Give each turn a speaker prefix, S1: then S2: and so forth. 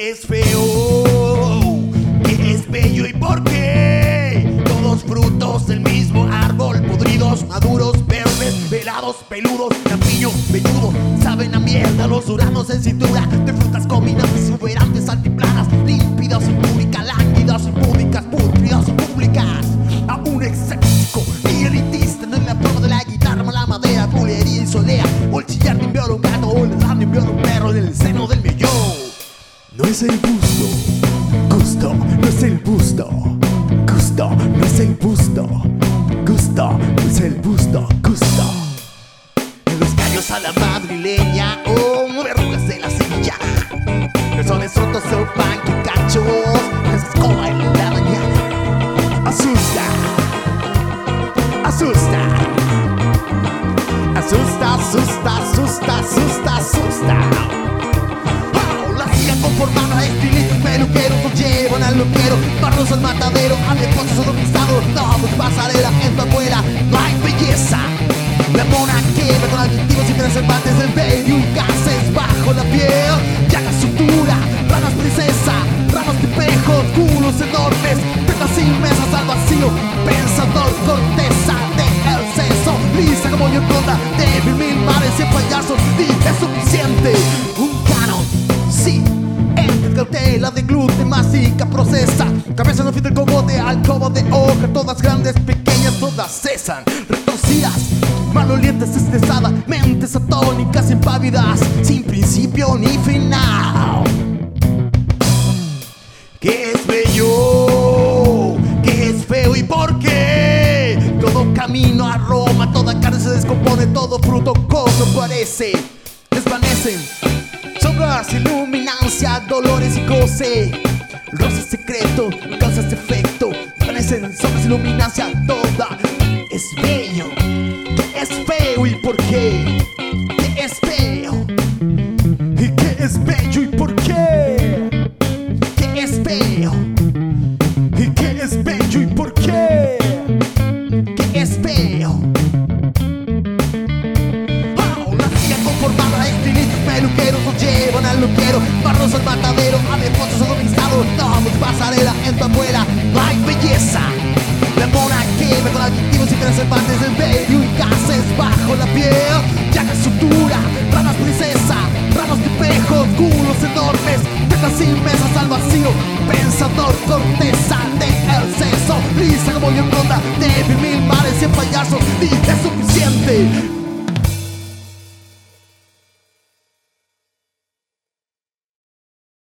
S1: ¿Qué es feo? ¿Qué es bello y por qué? Todos frutos del mismo árbol, podridos, maduros, verdes, pelados, peludos, lampiño, velludo, saben a mierda los duranos en cintura de frutas combinadas, exuberantes, altiplanas, límpidas, impúdicas, lánguidas, impúdicas, pútridas, públicas. A un escéptico y elitista en la forma de la guitarra, la madera, bulería y solea, o el chillar de enviar un gato, o el ladrar de enviar un perro en el seno del millón.
S2: No es el gusto, no es el busto, gusto, no es el busto, gusto, no es el busto, gusto.
S1: Los callos a la madrileña, verrugas de la silla, calzones rotos o pan que cachos, esa escoba en la mañana.
S2: Asusta, asusta, asusta, asusta, asusta, asusta, asusta.
S1: La silla conformada, estilistas, peluqueros nos llevan al loquero, barros al matadero, al depósito domicado, todos pasarela en tu abuela, no hay belleza. La mona quema con adjetivos y preservantes del vello y gases bajo la piel, llagas sutura, ranas princesa, ramas de pejos, culos enormes, tetas inmensas al vacío, pensador, corteza de el seso, lisa como Yoconda, de mil mares y payasos, y es suficiente. Un canon, sí, entre cautela de gluten, masica, procesa, cabeza no filtra el cogote, alcoba de hoja, todas grandes, pequeñas, todas cesan, retorcidas, malolientes, estresadas, mentes atónicas, impávidas, sin principio ni final. ¿Qué es bello? ¿Qué es feo y por qué? Todo camino a Roma, toda carne se descompone, todo fruto como parece, desvanecen, sombras, iluminancia, dolores y goce, rosa secreto, causas efecto, desvanecen, sombras, iluminancia, toda es bello. ¿Qué es feo y por qué? ¿Qué es feo?
S2: ¿Y qué es bello y por qué?
S1: ¿Qué es feo?
S2: ¿Y qué es bello y por qué?
S1: ¿Qué es feo? La silla conformada, estilistas, peluqueros nos llevan al loquero, barros al matadero, a depósitos domiciliados, todos pasarela en tu abuela, no hay belleza. La mona quema con adjetivos y preservantes del vello y gases bajo la piel, llagas sutura, ranas princesa, ramas de pejos, culos enormes, tetas inmensas al vacío, pensador, corteza de el seso, lisa como Yoconda, de mil mares y payasos, y es suficiente.